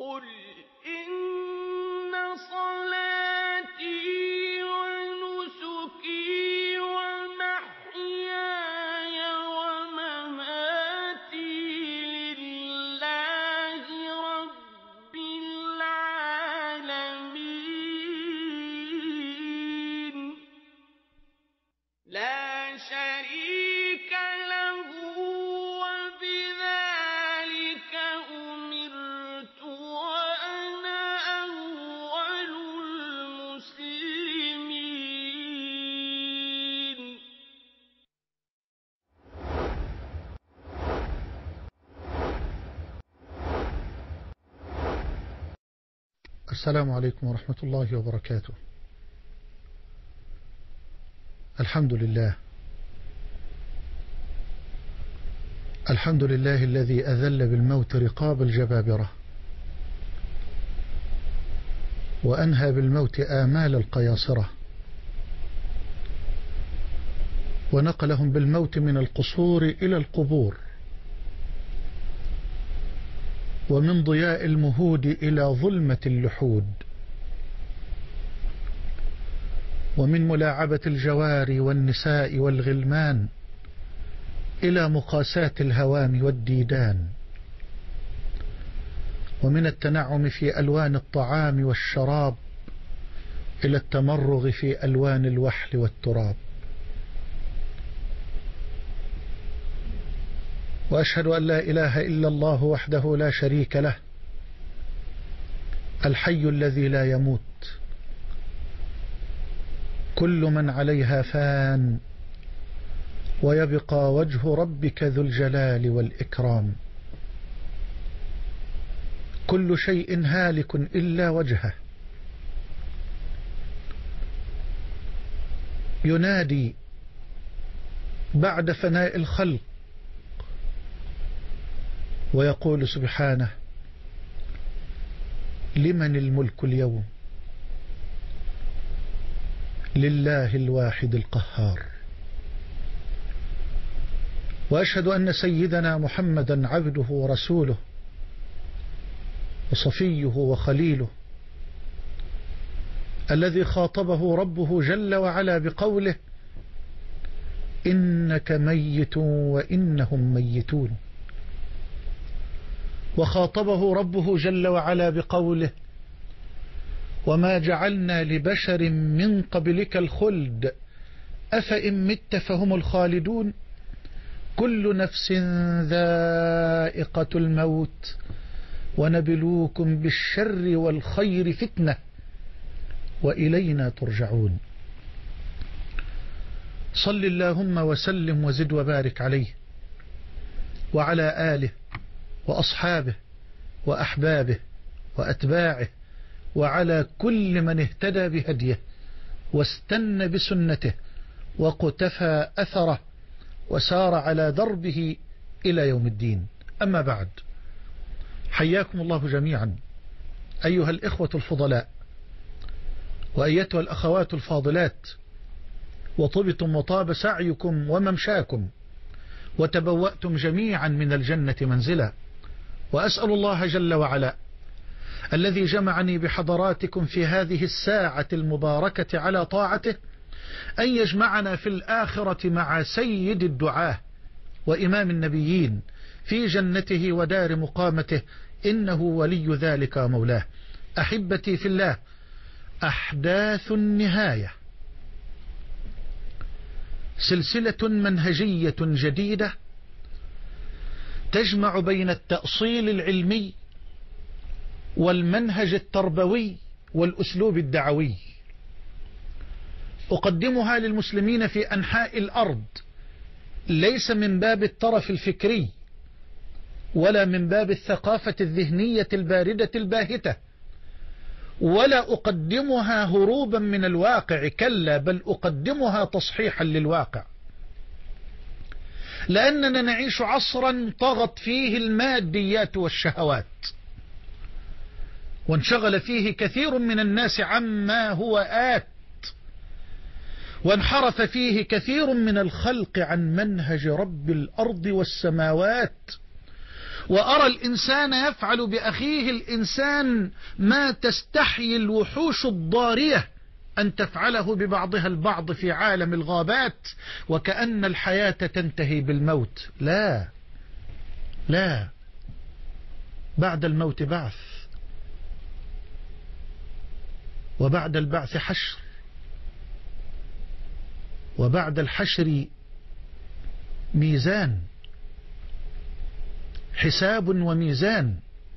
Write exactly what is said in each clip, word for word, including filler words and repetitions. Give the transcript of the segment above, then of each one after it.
قل إن صلاتي ونسكي ومحياي ومماتي لله رب العالمين لا شريك له وبذلك أمرت وأنا أول المسلمين. السلام عليكم ورحمة الله وبركاته. الحمد لله الحمد لله الذي أذل بالموت رقاب الجبابرة وأنهى بالموت آمال القياصرة ونقلهم بالموت من القصور إلى القبور ومن ضياء المهود إلى ظلمة اللحود ومن ملاعبة الجواري والنساء والغلمان إلى مقاساة الهوام والديدان ومن التنعم في ألوان الطعام والشراب إلى التمرغ في ألوان الوحل والتراب. وأشهد أن لا إله إلا الله وحده لا شريك له الحي الذي لا يموت كل من عليها فان ويبقى وجه ربك ذو الجلال والإكرام كل شيء هالك إلا وجهه ينادي بعد فناء الخلق ويقول سبحانه لمن الملك اليوم لله الواحد القهار. وأشهد أن سيدنا محمدا عبده ورسوله وصفيه وخليله الذي خاطبه ربه جل وعلا بقوله إنك ميت وإنهم ميتون وخاطبه ربه جل وعلا بقوله وما جعلنا لبشر من قبلك الخلد أفإن مت فهم الخالدون كل نفس ذائقة الموت ونبلوكم بالشر والخير فتنة وإلينا ترجعون. صل اللهم وسلم وزد وبارك عليه وعلى آله وأصحابه وأحبابه وأتباعه وعلى كل من اهتدى بهديه واستنى بسنته وقتفى أثره وسار على دربه إلى يوم الدين. أما بعد، حياكم الله جميعا أيها الإخوة الفضلاء وأيتها الأخوات الفاضلات، وطبتم وطاب سعيكم وممشاكم وتبوأتم جميعا من الجنة منزلا. وأسأل الله جل وعلا الذي جمعني بحضراتكم في هذه الساعة المباركة على طاعته أن يجمعنا في الآخرة مع سيد الدعاة وإمام النبيين في جنته ودار مقامته إنه ولي ذلك مولاه. أحبتي في الله، أحداث النهاية سلسلة منهجية جديدة تجمع بين التأصيل العلمي والمنهج التربوي والأسلوب الدعوي. أقدمها للمسلمين في أنحاء الأرض ليس من باب الطرف الفكري ولا من باب الثقافة الذهنية الباردة الباهتة، ولا أقدمها هروبا من الواقع، كلا، بل أقدمها تصحيحا للواقع، لأننا نعيش عصرا طغت فيه الماديات والشهوات وانشغل فيه كثير من الناس عما هو آت، وانحرف فيه كثير من الخلق عن منهج رب الأرض والسماوات، وأرى الإنسان يفعل بأخيه الإنسان ما تستحيي الوحوش الضارية أن تفعله ببعضها البعض في عالم الغابات، وكأن الحياة تنتهي بالموت. لا لا، بعد الموت بعث، وبعد البعث حشر، وبعد الحشر ميزان، حساب وميزان،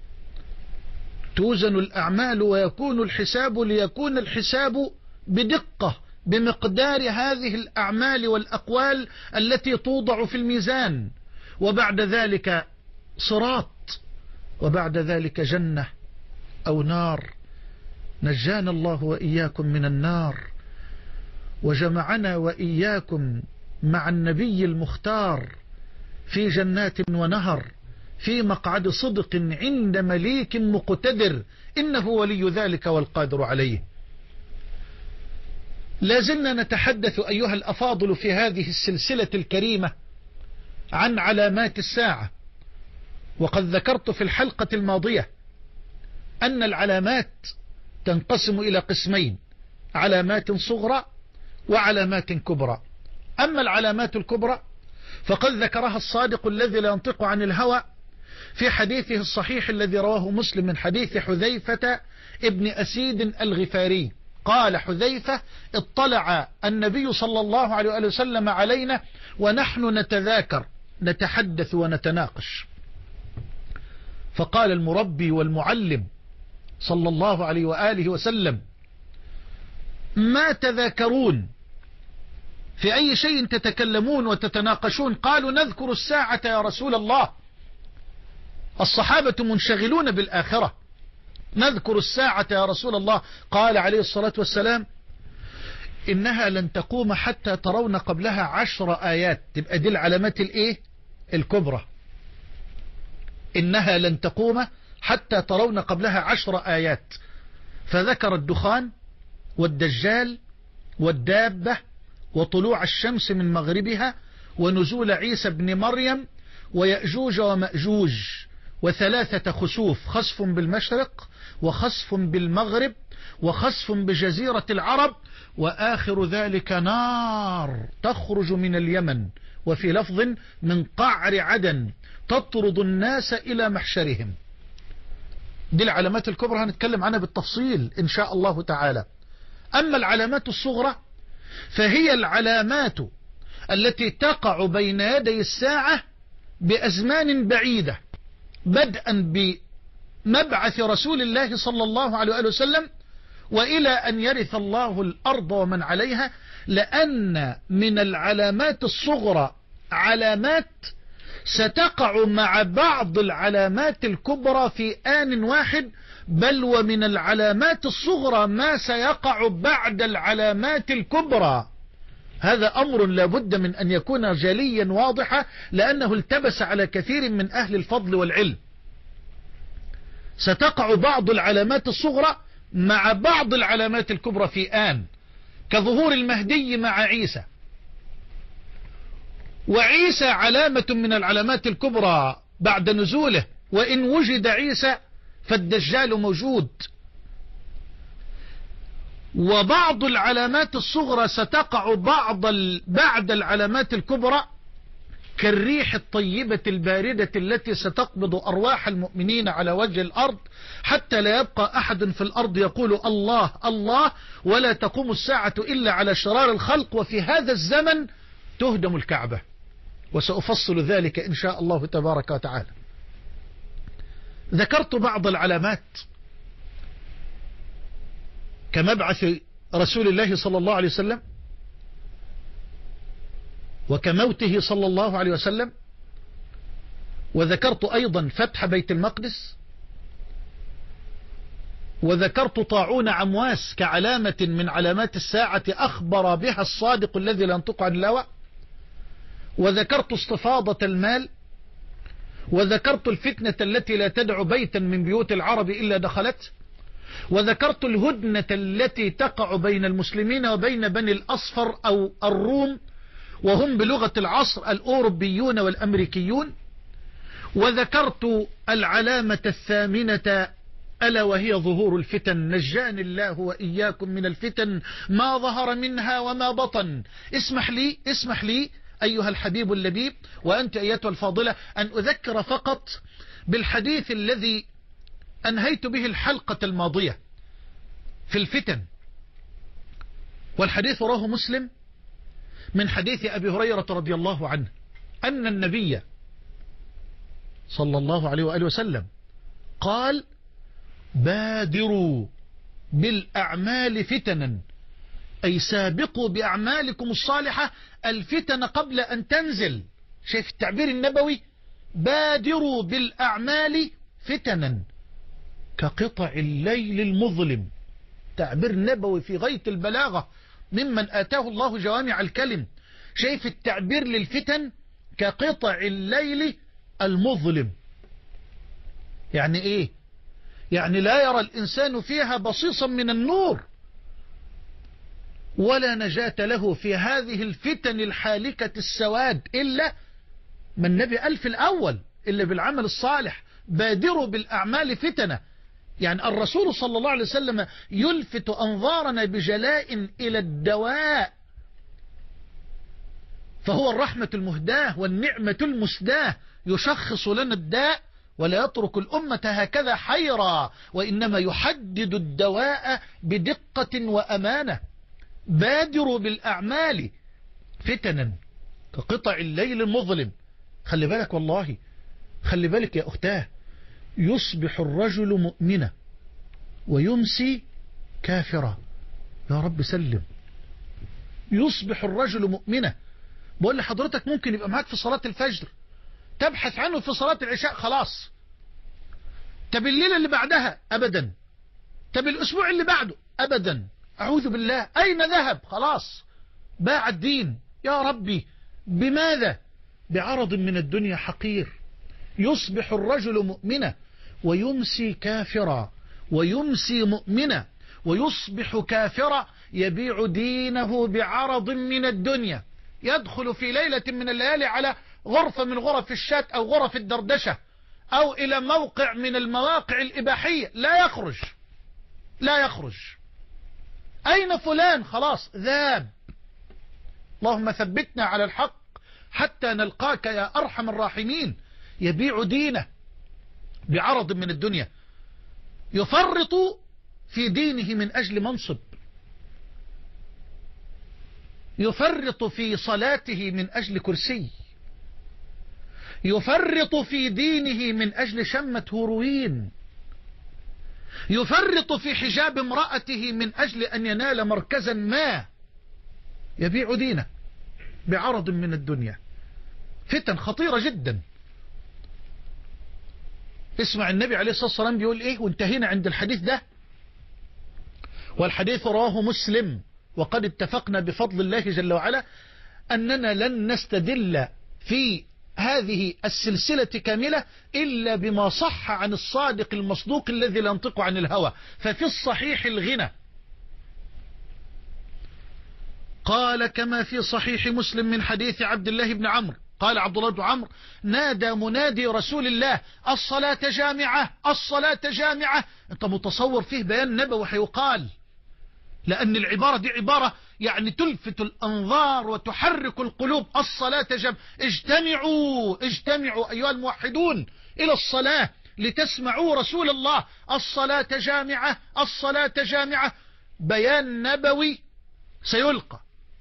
توزن الأعمال ويكون الحساب، ليكون الحساب بدقة بمقدار هذه الأعمال والأقوال التي توضع في الميزان، وبعد ذلك صراط، وبعد ذلك جنة أو نار. نجانا الله وإياكم من النار، وجمعنا وإياكم مع النبي المختار في جنات ونهر، في مقعد صدق عند مليك مقتدر، إنه ولي ذلك والقادر عليه. لازلنا نتحدث أيها الأفاضل في هذه السلسلة الكريمة عن علامات الساعة، وقد ذكرت في الحلقة الماضية أن العلامات تنقسم إلى قسمين: علامات صغرى وعلامات كبرى. أما العلامات الكبرى فقد ذكرها الصادق الذي لا ينطق عن الهوى في حديثه الصحيح الذي رواه مسلم من حديث حذيفة ابن أسيد الغفاري. قال حذيفة: اطلع النبي صلى الله عليه وآله وسلم علينا ونحن نتذاكر نتحدث ونتناقش، فقال المربي والمعلم صلى الله عليه وآله وسلم: ما تذاكرون؟ في أي شيء تتكلمون وتتناقشون؟ قالوا: نذكر الساعة يا رسول الله. الصحابة منشغلون بالآخرة. نذكر الساعة يا رسول الله. قال عليه الصلاة والسلام: إنها لن تقوم حتى ترون قبلها عشر آيات. تبقى دي العلامات الإيه؟ الكبرى. إنها لن تقوم حتى ترون قبلها عشر آيات، فذكر الدخان والدجال والدابة وطلوع الشمس من مغربها ونزول عيسى بن مريم ويأجوج ومأجوج وثلاثة خسوف: خسف بالمشرق وخسف بالمغرب وخسف بجزيرة العرب، وآخر ذلك نار تخرج من اليمن، وفي لفظ من قعر عدن، تطرد الناس إلى محشرهم. دي العلامات الكبرى هنتكلم عنها بالتفصيل إن شاء الله تعالى. أما العلامات الصغرى فهي العلامات التي تقع بين يدي الساعة بأزمان بعيدة، بدءا بمبعث رسول الله صلى الله عليه وآله وسلم وإلى أن يرث الله الأرض ومن عليها، لأن من العلامات الصغرى علامات ستقع مع بعض العلامات الكبرى في آن واحد، بل ومن العلامات الصغرى ما سيقع بعد العلامات الكبرى. هذا أمر لابد من أن يكون جليا واضحا، لأنه التبس على كثير من أهل الفضل والعلم. ستقع بعض العلامات الصغرى مع بعض العلامات الكبرى في آن، كظهور المهدي مع عيسى، وعيسى علامة من العلامات الكبرى بعد نزوله، وإن وجد عيسى فالدجال موجود. وبعض العلامات الصغرى ستقع بعض بعد العلامات الكبرى، كالريح الطيبة الباردة التي ستقبض أرواح المؤمنين على وجه الأرض، حتى لا يبقى أحد في الأرض يقول الله الله، ولا تقوم الساعة إلا على شرار الخلق، وفي هذا الزمن تهدم الكعبة، وسأفصل ذلك إن شاء الله تبارك وتعالى. ذكرت بعض العلامات كمبعث رسول الله صلى الله عليه وسلم، وكموته صلى الله عليه وسلم، وذكرت أيضا فتح بيت المقدس، وذكرت طاعون عمواس كعلامة من علامات الساعة أخبر بها الصادق الذي لا ينطق عن الهوى، وذكرت استفاضة المال، وذكرت الفتنة التي لا تدع بيتا من بيوت العرب إلا دخلت، وذكرت الهدنة التي تقع بين المسلمين وبين بني الأصفر أو الروم، وهم بلغة العصر الأوروبيون والأمريكيون، وذكرت العلامة الثامنة ألا وهي ظهور الفتن. نجاني الله وإياكم من الفتن ما ظهر منها وما بطن. اسمح لي اسمح لي أيها الحبيب اللبيب وأنت أيتها الفاضلة أن أذكر فقط بالحديث الذي أنهيت به الحلقة الماضية في الفتن، والحديث رواه مسلم من حديث أبي هريرة رضي الله عنه أن النبي صلى الله عليه وآله وسلم قال: بادروا بالأعمال فتنا، أي سابقوا بأعمالكم الصالحة الفتن قبل أن تنزل. شايف التعبير النبوي؟ بادروا بالأعمال فتنا كقطع الليل المظلم. تعبير نبوي في غاية البلاغة ممن آتاه الله جوامع الكلم. شايف التعبير للفتن؟ كقطع الليل المظلم. يعني ايه؟ يعني لا يرى الإنسان فيها بصيصا من النور، ولا نجاة له في هذه الفتن الحالكة السواد إلا من النبي قال في الأول إلا بالعمل الصالح. بادروا بالأعمال فتنة، يعني الرسول صلى الله عليه وسلم يلفت أنظارنا بجلاء إلى الدواء، فهو الرحمة المهداة والنعمة المسداة، يشخص لنا الداء ولا يترك الأمة هكذا حيرا، وإنما يحدد الدواء بدقة وأمانة. بادروا بالأعمال فتنا كقطع الليل المظلم. خلي بالك والله، خلي بالك يا أختاه، يصبح الرجل مؤمنا ويمسي كافرا. يا رب سلم. يصبح الرجل مؤمنا. بقول لحضرتك ممكن يبقى معاك في صلاة الفجر تبحث عنه في صلاة العشاء خلاص. طب الليلة اللي بعدها أبدا. طب الأسبوع اللي بعده أبدا. أعوذ بالله، أين ذهب؟ خلاص باع الدين. يا ربي بماذا؟ بعرض من الدنيا حقير. يصبح الرجل مؤمنا ويمسي كافرا، ويمسي مؤمنا ويصبح كافرا، يبيع دينه بعرض من الدنيا. يدخل في ليلة من الليالي على غرفة من غرف الشات أو غرف الدردشة أو إلى موقع من المواقع الإباحية، لا يخرج لا يخرج. أين فلان؟ خلاص ذاب. اللهم ثبتنا على الحق حتى نلقاك يا أرحم الراحمين. يبيع دينه بعرض من الدنيا، يفرط في دينه من أجل منصب، يفرط في صلاته من أجل كرسي، يفرط في دينه من أجل شمة هيروين، يفرط في حجاب امرأته من أجل أن ينال مركزا ما. يبيع دينه بعرض من الدنيا. فتن خطيرة جدا. اسمع النبي عليه الصلاة والسلام بيقول ايه، وانتهينا عند الحديث ده، والحديث رواه مسلم، وقد اتفقنا بفضل الله جل وعلا أننا لن نستدل في هذه السلسلة كاملة إلا بما صح عن الصادق المصدوق الذي لا ينطق عن الهوى. ففي الصحيح الغنى قال كما في صحيح مسلم من حديث عبد الله بن عمرو قال عبد الله بن عمرو: نادى منادي رسول الله الصلاة جامعة الصلاة جامعة. انت متصور فيه بيان نبوي هيقال، لأن العبارة دي عبارة يعني تلفت الأنظار وتحرك القلوب. الصلاة جامعة، اجتمعوا اجتمعوا أيها الموحدون إلى الصلاة لتسمعوا رسول الله. الصلاة جامعة الصلاة جامعة. بيان نبوي سيلقى.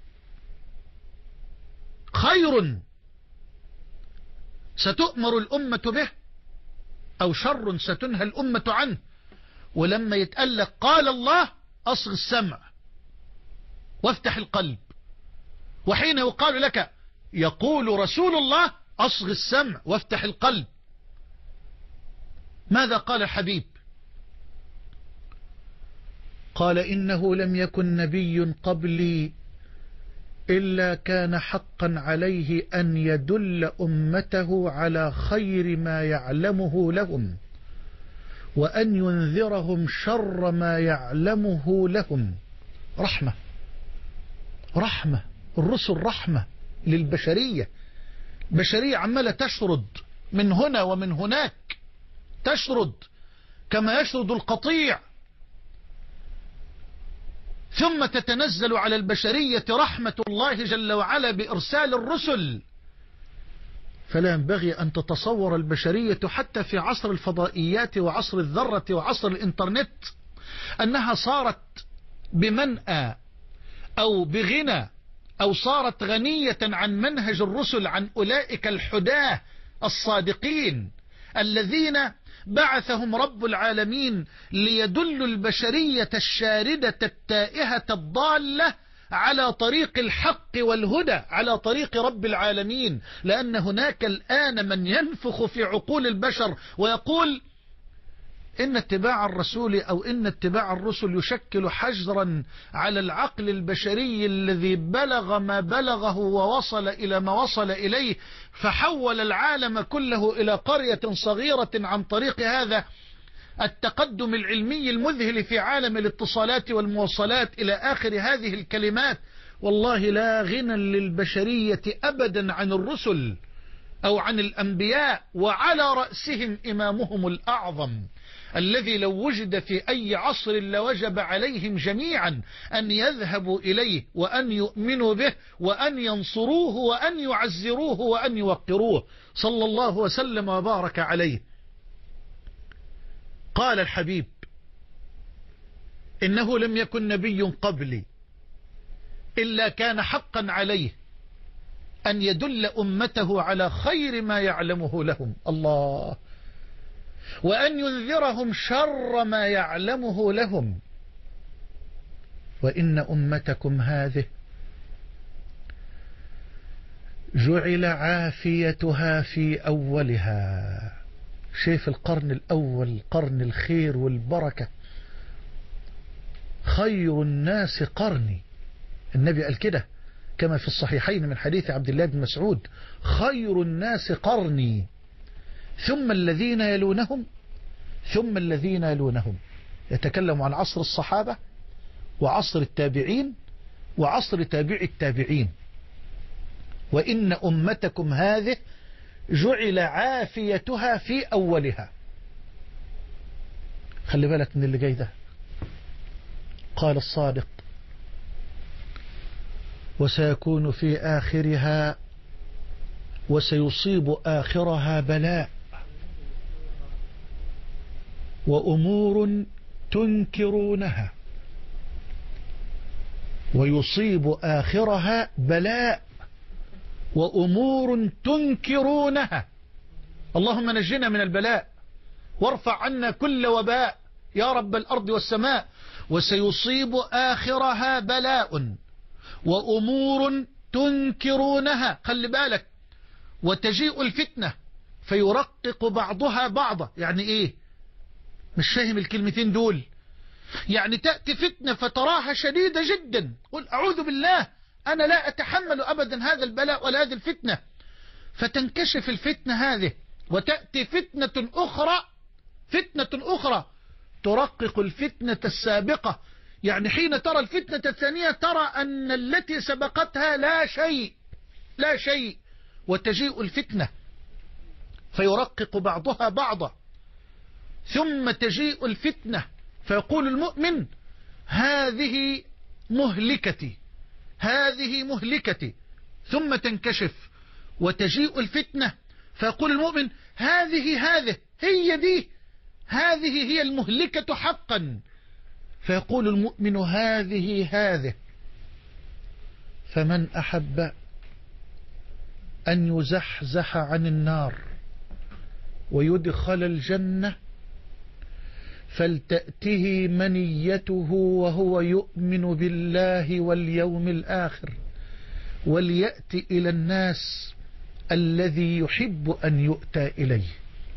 خير ستؤمر الأمة به أو شر ستنهى الأمة عنه. ولما يتألق قال الله أصغ السمع وافتح القلب، وحين يقال لك يقول رسول الله أصغ السمع وافتح القلب. ماذا قال الحبيب؟ قال: إنه لم يكن نبي قبلي إلا كان حقا عليه أن يدل أمته على خير ما يعلمه لهم، وأن ينذرهم شر ما يعلمه لهم. رحمة رحمة الرسل رحمة للبشرية. بشرية عمالة تشرد من هنا ومن هناك تشرد كما يشرد القطيع، ثم تتنزل على البشرية رحمة الله جل وعلا بإرسال الرسل. فلا ينبغي أن تتصور البشرية حتى في عصر الفضائيات وعصر الذرة وعصر الإنترنت أنها صارت بمنأى أو بغنى أو صارت غنية عن منهج الرسل، عن أولئك الحداة الصادقين الذين بعثهم رب العالمين ليدلوا البشرية الشاردة التائهة الضالة على طريق الحق والهدى، على طريق رب العالمين. لأن هناك الآن من ينفخ في عقول البشر ويقول إن اتباع الرسول أو إن اتباع الرسل يشكل حجرا على العقل البشري الذي بلغ ما بلغه ووصل إلى ما وصل إليه، فحول العالم كله إلى قرية صغيرة عن طريق هذا التقدم العلمي المذهل في عالم الاتصالات والمواصلات إلى آخر هذه الكلمات. والله لا غنى للبشرية أبدا عن الرسل أو عن الأنبياء، وعلى رأسهم إمامهم الأعظم الذي لو وجد في أي عصر لوجب عليهم جميعا أن يذهبوا إليه وأن يؤمنوا به وأن ينصروه وأن يعزروه وأن يوقروه، صلى الله وسلم وبارك عليه. قال الحبيب: إنه لم يكن نبي قبلي إلا كان حقا عليه أن يدل أمته على خير ما يعلمه لهم، الله، وأن ينذرهم شر ما يعلمه لهم. وإن أمتكم هذه جعل عافيتها في أولها. شايف القرن الأول قرن الخير والبركة، خير الناس قرني، النبي قال كده كما في الصحيحين من حديث عبد الله بن مسعود: خير الناس قرني ثم الذين يلونهم ثم الذين يلونهم. يتكلم عن عصر الصحابة وعصر التابعين وعصر تابع التابعين. وإن أمتكم هذه جعل عافيتها في أولها. خلي بالك من اللي جاي ده. قال الصادق: وسيكون في آخرها وسيصيب آخرها بلاء وأمور تنكرونها. ويصيب آخرها بلاء وأمور تنكرونها. اللهم نجنا من البلاء وارفع عنا كل وباء يا رب الأرض والسماء. وسيصيب آخرها بلاء وأمور تنكرونها. خلي بالك. وتجيء الفتنة فيرقق بعضها بعضا. يعني ايه؟ مش فاهم الكلمتين دول. يعني تأتي فتنة فتراها شديدة جدا، قل أعوذ بالله أنا لا أتحمل أبدا هذا البلاء ولا هذه الفتنة، فتنكشف الفتنة هذه وتأتي فتنة أخرى فتنة أخرى ترقق الفتنة السابقة. يعني حين ترى الفتنة الثانية ترى أن التي سبقتها لا شيء لا شيء. وتجيء الفتنة فيرقق بعضها بعضا. ثم تجيء الفتنة فيقول المؤمن: هذه مهلكتي هذه مهلكتي. ثم تنكشف وتجيء الفتنة فيقول المؤمن: هذه هذه هي دي هذه هي المهلكة حقا. فيقول المؤمن: هذه هذه. فمن أحب أن يزحزح عن النار ويدخل الجنة فلتأته منيته وهو يؤمن بالله واليوم الآخر وليأتي إلى الناس الذي يحب أن يؤتى إليه.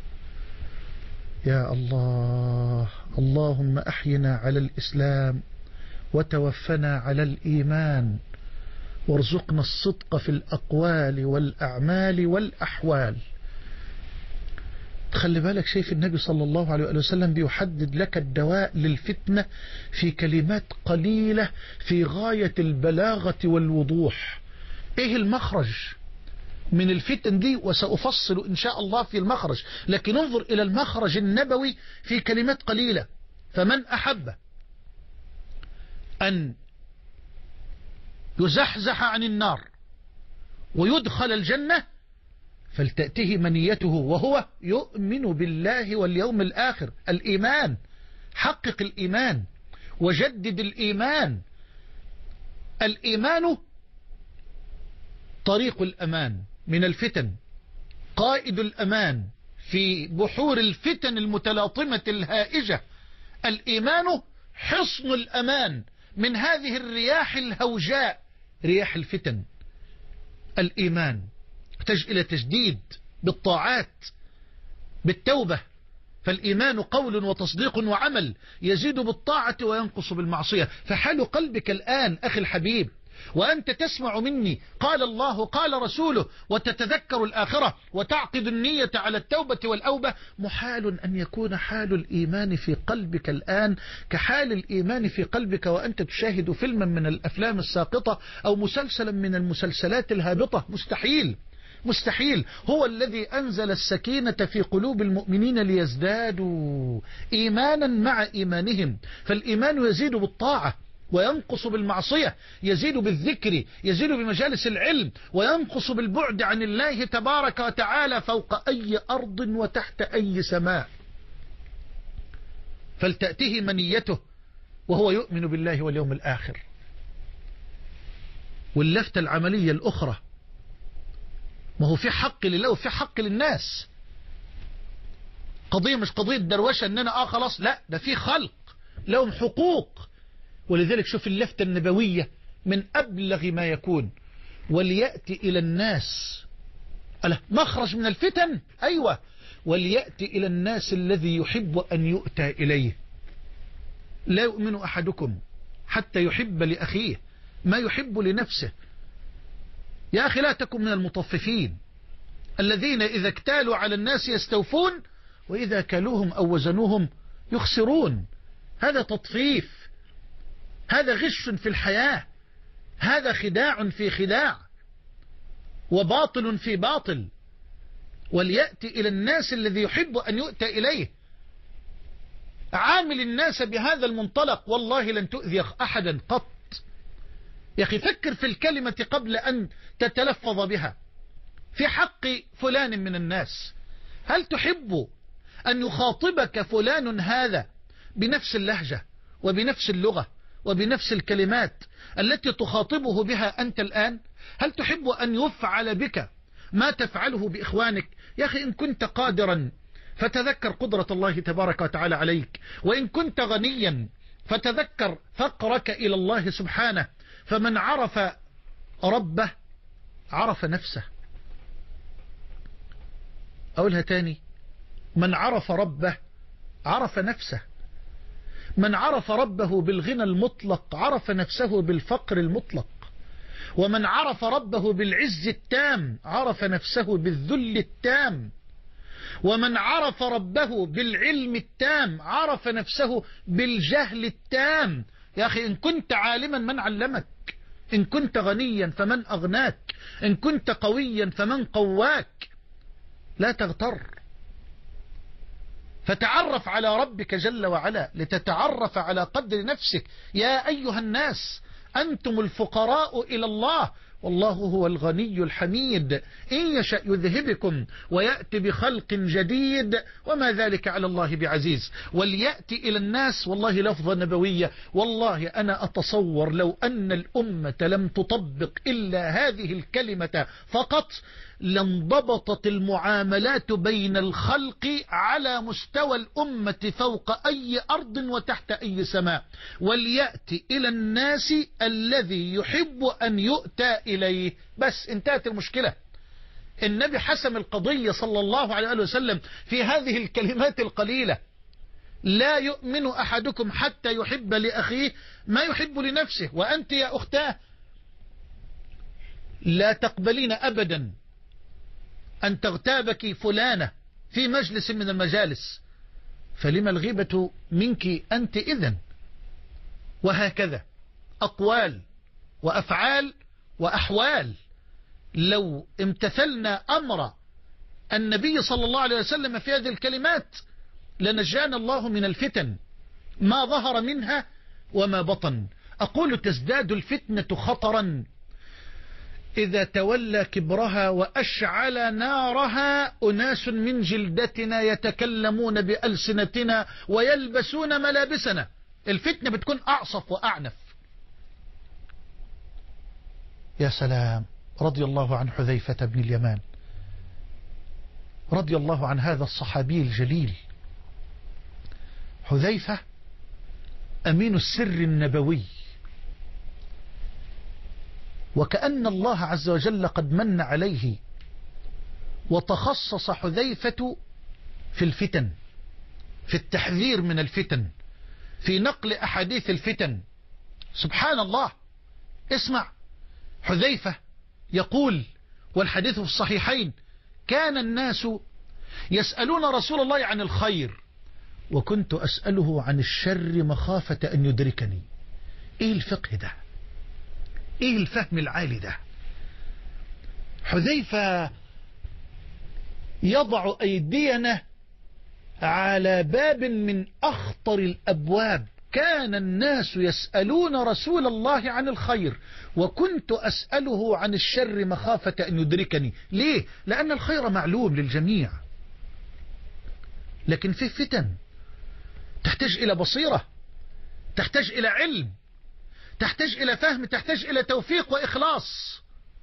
يا الله، اللهم أحينا على الإسلام وتوفنا على الإيمان وارزقنا الصدق في الأقوال والأعمال والأحوال. خلي بالك، شايف النبي صلى الله عليه وسلم بيحدد لك الدواء للفتنة في كلمات قليلة في غاية البلاغة والوضوح. ايه المخرج من الفتن دي، وسأفصل إن شاء الله في المخرج، لكن انظر إلى المخرج النبوي في كلمات قليلة. فمن أحب أن يزحزح عن النار ويدخل الجنة فلتأته منيته وهو يؤمن بالله واليوم الآخر. الإيمان، حقق الإيمان وجدد الإيمان. الإيمان طريق الأمان من الفتن، قائد الأمان في بحور الفتن المتلاطمة الهائجة. الإيمان حصن الأمان من هذه الرياح الهوجاء، رياح الفتن. الإيمان يحتاج إلى تجديد بالطاعات، بالتوبة. فالإيمان قول وتصديق وعمل، يزيد بالطاعة وينقص بالمعصية. فحال قلبك الآن أخي الحبيب وأنت تسمع مني قال الله قال رسوله، وتتذكر الآخرة وتعقد النية على التوبة والأوبة، محال أن يكون حال الإيمان في قلبك الآن كحال الإيمان في قلبك وأنت تشاهد فيلما من الأفلام الساقطة أو مسلسلا من المسلسلات الهابطة. مستحيل، مستحيل. هو الذي أنزل السكينة في قلوب المؤمنين ليزدادوا إيمانا مع إيمانهم. فالإيمان يزيد بالطاعة وينقص بالمعصية، يزيد بالذكر، يزيد بمجالس العلم، وينقص بالبعد عن الله تبارك وتعالى فوق أي أرض وتحت أي سماء. فلتأته منيته وهو يؤمن بالله واليوم الآخر. واللفتة العملية الأخرى، ما هو في حق لله وفي حق للناس. قضية مش قضية دروشة ان انا اه خلاص، لا، ده في خلق لهم حقوق. ولذلك شوف اللفتة النبوية من أبلغ ما يكون. وليأتي إلى الناس ألا مخرج من الفتن، أيوة، وليأتي إلى الناس الذي يحب أن يؤتى إليه. لا يؤمن أحدكم حتى يحب لأخيه ما يحب لنفسه. يا أخي لا تكن من المطففين الذين إذا اكتالوا على الناس يستوفون وإذا كالوهم أو وزنوهم يخسرون. هذا تطفيف، هذا غش في الحياة، هذا خداع في خداع، وباطل في باطل. وليأتي إلى الناس الذي يحب أن يؤتى إليه. عامل الناس بهذا المنطلق والله لن تؤذي أحدا قط. يا أخي فكر في الكلمة قبل أن تتلفظ بها. في حق فلان من الناس، هل تحب أن يخاطبك فلان هذا بنفس اللهجة وبنفس اللغة وبنفس الكلمات التي تخاطبه بها أنت الآن؟ هل تحب أن يفعل بك ما تفعله بإخوانك؟ يا أخي إن كنت قادرا فتذكر قدرة الله تبارك وتعالى عليك، وإن كنت غنيا فتذكر فقرك إلى الله سبحانه. فمن عرف ربه عرف نفسه. أقولها تاني، من عرف ربه عرف نفسه. من عرف ربه بالغنى المطلق عرف نفسه بالفقر المطلق. ومن عرف ربه بالعز التام عرف نفسه بالذل التام. ومن عرف ربه بالعلم التام عرف نفسه بالجهل التام. يا أخي إن كنت عالما من علمك، إن كنت غنيا فمن أغناك، إن كنت قويا فمن قواك. لا تغتر، فتعرف على ربك جل وعلا لتتعرف على قدر نفسك. يا أيها الناس أنتم الفقراء إلى الله والله هو الغني الحميد. إن يشأ يذهبكم ويأتي بخلق جديد وما ذلك على الله بعزيز. وليأتي إلى الناس، والله لفظة نبوية. والله أنا أتصور لو أن الأمة لم تطبق إلا هذه الكلمة فقط لانضبطت المعاملات بين الخلق على مستوى الأمة فوق أي أرض وتحت أي سماء. وليأتي إلى الناس الذي يحب أن يؤتى إليه. بس انتهت المشكلة. النبي حسم القضية صلى الله عليه وسلم في هذه الكلمات القليلة. لا يؤمن أحدكم حتى يحب لأخيه ما يحب لنفسه. وأنت يا أختاه لا تقبلين أبدا أن تغتابك فلانة في مجلس من المجالس، فلما الغيبة منك أنت إذن؟ وهكذا أقوال وأفعال وأحوال. لو امتثلنا أمر النبي صلى الله عليه وسلم في هذه الكلمات لنجانا الله من الفتن ما ظهر منها وما بطن. أقول تزداد الفتنة خطرا إذا تولى كبرها وأشعل نارها أناس من جلدتنا يتكلمون بألسنتنا ويلبسون ملابسنا. الفتنة بتكون أعصف وأعنف. يا سلام، رضي الله عن حذيفة بن اليمان، رضي الله عن هذا الصحابي الجليل. حذيفة أمين السر النبوي، وكأن الله عز وجل قد من عليه وتخصص حذيفة في الفتن، في التحذير من الفتن، في نقل أحاديث الفتن. سبحان الله. اسمع، حذيفة يقول والحديث في الصحيحين: كان الناس يسألون رسول الله عن الخير وكنت أسأله عن الشر مخافة أن يدركني. إيه الفقه ده؟ إيه الفهم العالي ده؟ حذيفة يضع أيدينا على باب من أخطر الأبواب. كان الناس يسألون رسول الله عن الخير وكنت أسأله عن الشر مخافة أن يدركني. ليه؟ لأن الخير معلوم للجميع، لكن فيه فتن تحتاج إلى بصيرة، تحتاج إلى علم، تحتاج إلى فهم، تحتاج إلى توفيق وإخلاص.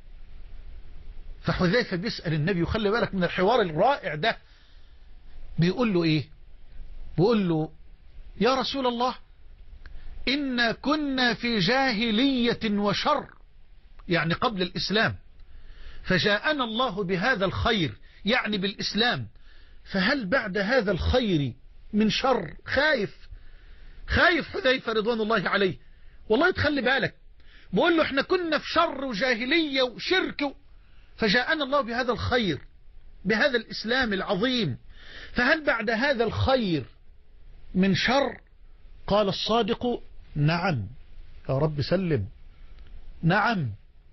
فحذيفة بيسأل النبي، وخلي بالك من الحوار الرائع ده، بيقول له إيه؟ بيقول له: يا رسول الله، إنا كنا في جاهلية وشر، يعني قبل الإسلام، فجاءنا الله بهذا الخير، يعني بالإسلام، فهل بعد هذا الخير من شر؟ خايف خايف حذيفة رضوان الله عليه. والله تخلي بالك، بقول له احنا كنا في شر وجاهلية وشرك، فجاءنا الله بهذا الخير، بهذا الإسلام العظيم، فهل بعد هذا الخير من شر؟ قال الصادق: نعم يا رب سلم، نعم.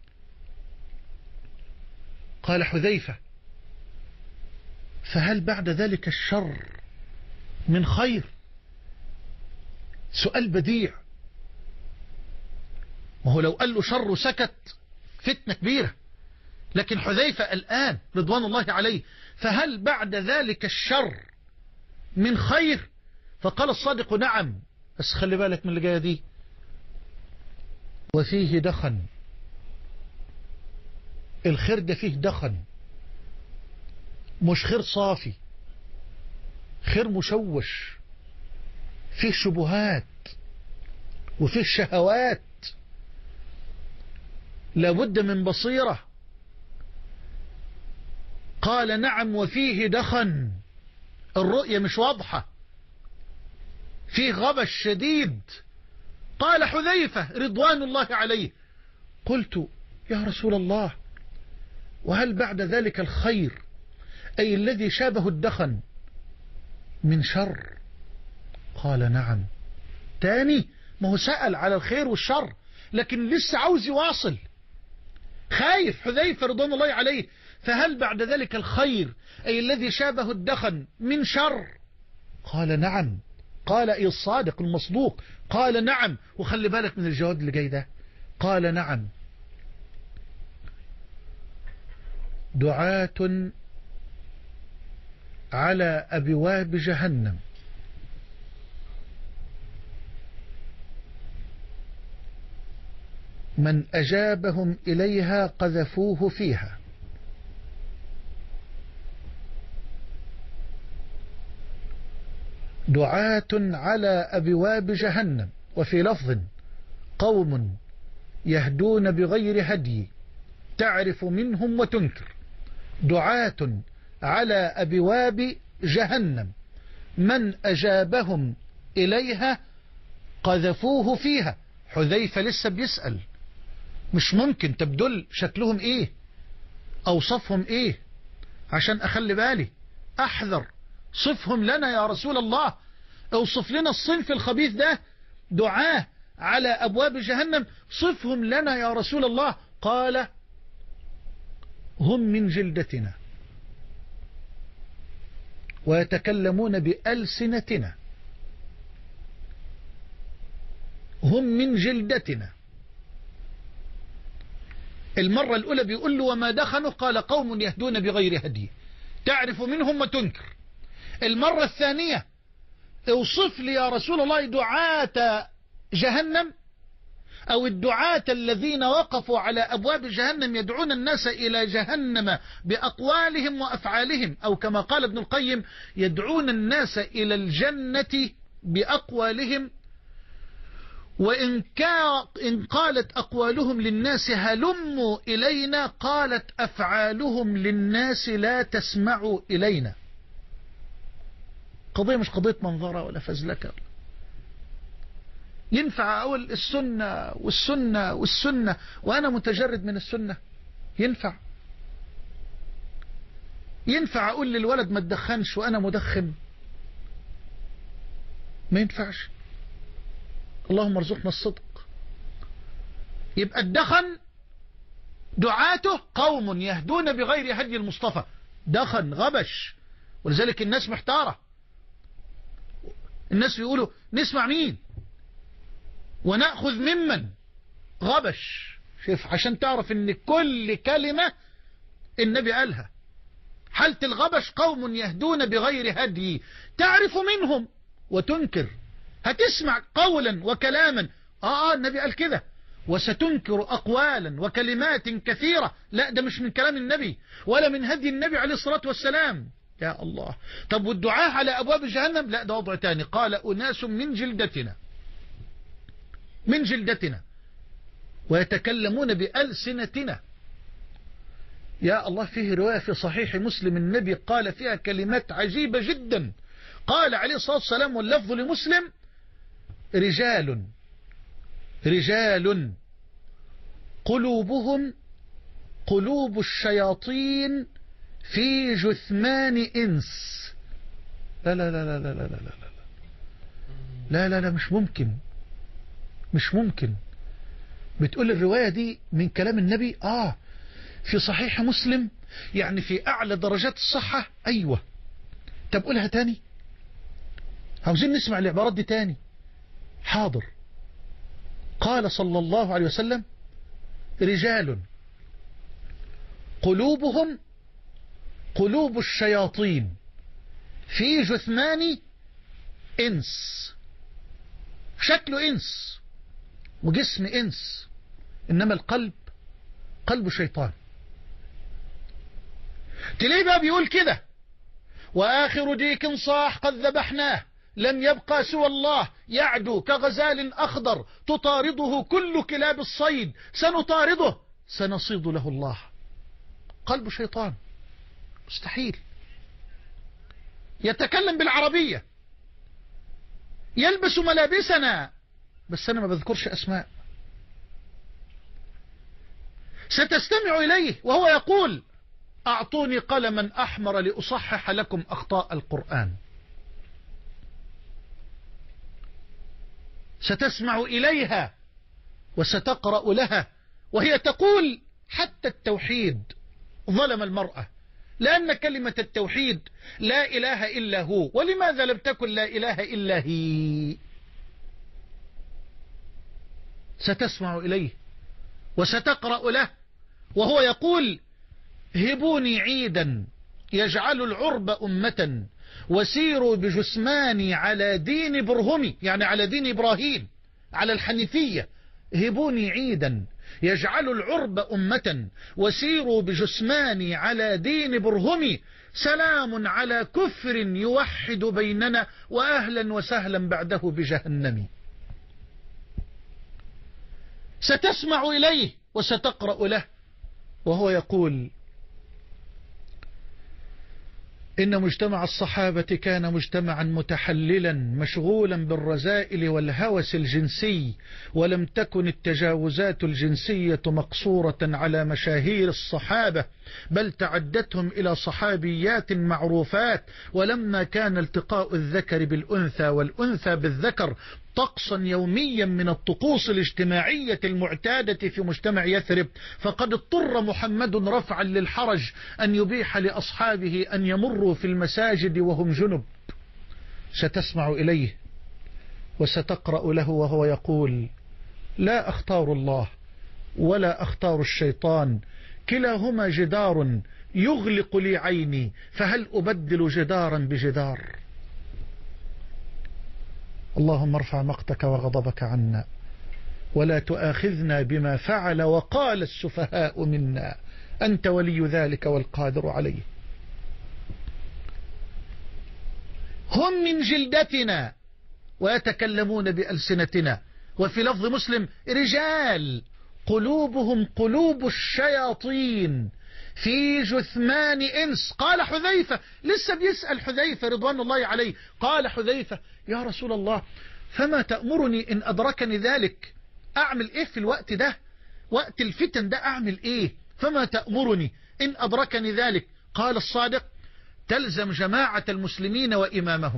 قال حذيفة: فهل بعد ذلك الشر من خير؟ سؤال بديع. ما هو لو قال له شر سكت فتنة كبيرة، لكن حذيفة الآن رضوان الله عليه: فهل بعد ذلك الشر من خير؟ فقال الصادق: نعم. بس خلي بالك من اللي جايه دي: وفيه دخن. الخير ده فيه دخن، مش خير صافي، خير مشوش، فيه شبهات وفيه شهوات، لابد من بصيرة. قال: نعم وفيه دخن، الرؤية مش واضحة، فيه غبش شديد. قال حذيفة رضوان الله عليه: قلت: يا رسول الله، وهل بعد ذلك الخير أي الذي شابه الدخن من شر؟ قال: نعم. تاني، ما هو سأل على الخير والشر، لكن لسه عاوز يواصل. خايف حذيفة رضوان الله عليه: فهل بعد ذلك الخير أي الذي شابه الدخن من شر؟ قال: نعم. قال: اي الصادق المصدوق. قال: نعم. وخلي بالك من الجواب اللي جاي ده. قال: نعم. دعاة على أبواب جهنم من أجابهم إليها قذفوه فيها. دعاة على أبواب جهنم، وفي لفظ: قوم يهدون بغير هدي تعرف منهم وتنكر. دعاة على أبواب جهنم من أجابهم إليها قذفوه فيها. حذيفة لسه بيسأل، مش ممكن تبدل شكلهم ايه، اوصفهم ايه، عشان اخلي بالي احذر. صفهم لنا يا رسول الله، اوصف لنا الصنف الخبيث ده، دعاة على ابواب جهنم، صفهم لنا يا رسول الله. قال: هم من جلدتنا ويتكلمون بألسنتنا. هم من جلدتنا. المرة الأولى بيقول له وما دخنوا، قال قوم يهدون بغير هدي تعرف منهم وتنكر. المرة الثانية اوصف لي يا رسول الله دعاة جهنم أو الدعاة الذين وقفوا على أبواب جهنم يدعون الناس إلى جهنم بأقوالهم وأفعالهم، أو كما قال ابن القيم يدعون الناس إلى الجنة بأقوالهم، وإن إن قالت أقوالهم للناس هلموا إلينا، قالت أفعالهم للناس لا تسمعوا إلينا. قضية مش قضية منظرة ولا فزلكة. ينفع أقول السنة والسنة والسنة وأنا متجرد من السنة؟ ينفع؟ ينفع أقول للولد ما تدخنش وأنا مدخن؟ ما ينفعش. اللهم ارزقنا الصدق. يبقى الدخن دعاته قوم يهدون بغير هدي المصطفى. دخن غبش، ولذلك الناس محتارة. الناس بيقولوا نسمع مين ونأخذ ممن. غبش. شوف عشان تعرف ان كل كلمة النبي قالها. حالة الغبش قوم يهدون بغير هدي تعرف منهم وتنكر. هتسمع قولا وكلاما آه, آه النبي قال كده، وستنكر أقوالا وكلمات كثيرة. لا ده مش من كلام النبي ولا من هدي النبي عليه الصلاة والسلام. يا الله. طب والدعاء على أبواب جهنم؟ لا ده وضع تاني. قال أناس من جلدتنا من جلدتنا ويتكلمون بألسنتنا. يا الله. فيه رواية في صحيح مسلم النبي قال فيها كلمات عجيبة جدا. قال عليه الصلاة والسلام واللفظ لمسلم رجال رجال قلوبهم قلوب الشياطين في جثمان إنس. لا لا لا لا لا لا لا لا لا لا لا مش ممكن مش ممكن. بتقول الرواية دي من كلام النبي؟ آه في صحيح مسلم، يعني في أعلى درجات الصحة. أيوة. طب قولها تاني، عاوزين نسمع العبارات دي تاني. حاضر. قال صلى الله عليه وسلم رجال قلوبهم قلوب الشياطين في جثمان إنس. شكله إنس وجسم إنس، إنما القلب قلب شيطان. تلاقيه بقى بيقول كده وآخر ديك صاح قد ذبحناه لم يبقى سوى الله يعدو كغزال أخضر تطارده كل كلاب الصيد سنطارده سنصيد له الله. قلب شيطان. مستحيل. يتكلم بالعربية، يلبس ملابسنا، بس أنا ما بذكرش أسماء. ستستمع إليه وهو يقول أعطوني قلما أحمر لأصحح لكم أخطاء القرآن. ستسمع إليها وستقرأ لها وهي تقول حتى التوحيد ظلم المرأة، لأن كلمة التوحيد لا إله إلا هو، ولماذا لم تكن لا إله إلا هي؟ ستسمع إليه وستقرأ له وهو يقول هبوني عيدا يجعل العرب أمة وسيروا بجثماني على دين برهمي، يعني على دين إبراهيم، على الحنيفية. هبوني عيدا يجعل العرب أمة وسيروا بجثماني على دين برهمي، سلام على كفر يوحد بيننا وأهلا وسهلا بعده بجهنم. ستسمع إليه وستقرأ له وهو يقول إن مجتمع الصحابة كان مجتمعا متحللا مشغولا بالرذائل والهوس الجنسي، ولم تكن التجاوزات الجنسية مقصورة على مشاهير الصحابة، بل تعدتهم إلى صحابيات معروفات. ولما كان التقاء الذكر بالأنثى والأنثى بالذكر طقسا يوميا من الطقوس الاجتماعية المعتادة في مجتمع يثرب، فقد اضطر محمد رفعا للحرج أن يبيح لأصحابه أن يمروا في المساجد وهم جنب. ستسمع إليه وستقرأ له وهو يقول: لا أختار الله ولا أختار الشيطان، كلاهما جدار يغلق لي عيني، فهل أبدل جدارا بجدار؟ اللهم ارفع مقتك وغضبك عنا ولا تؤاخذنا بما فعل وقال السفهاء منا، أنت ولي ذلك والقادر عليه. هم من جلدتنا ويتكلمون بألسنتنا، وفي لفظ مسلم: رجال قلوبهم قلوب الشياطين في جثمان إنس. قال حذيفة، لسه بيسأل حذيفة رضوان الله عليه، قال حذيفة: يا رسول الله فما تأمرني إن أدركني ذلك؟ أعمل إيه في الوقت ده، وقت الفتن ده أعمل إيه؟ فما تأمرني إن أدركني ذلك؟ قال الصادق: تلزم جماعة المسلمين وإمامهم.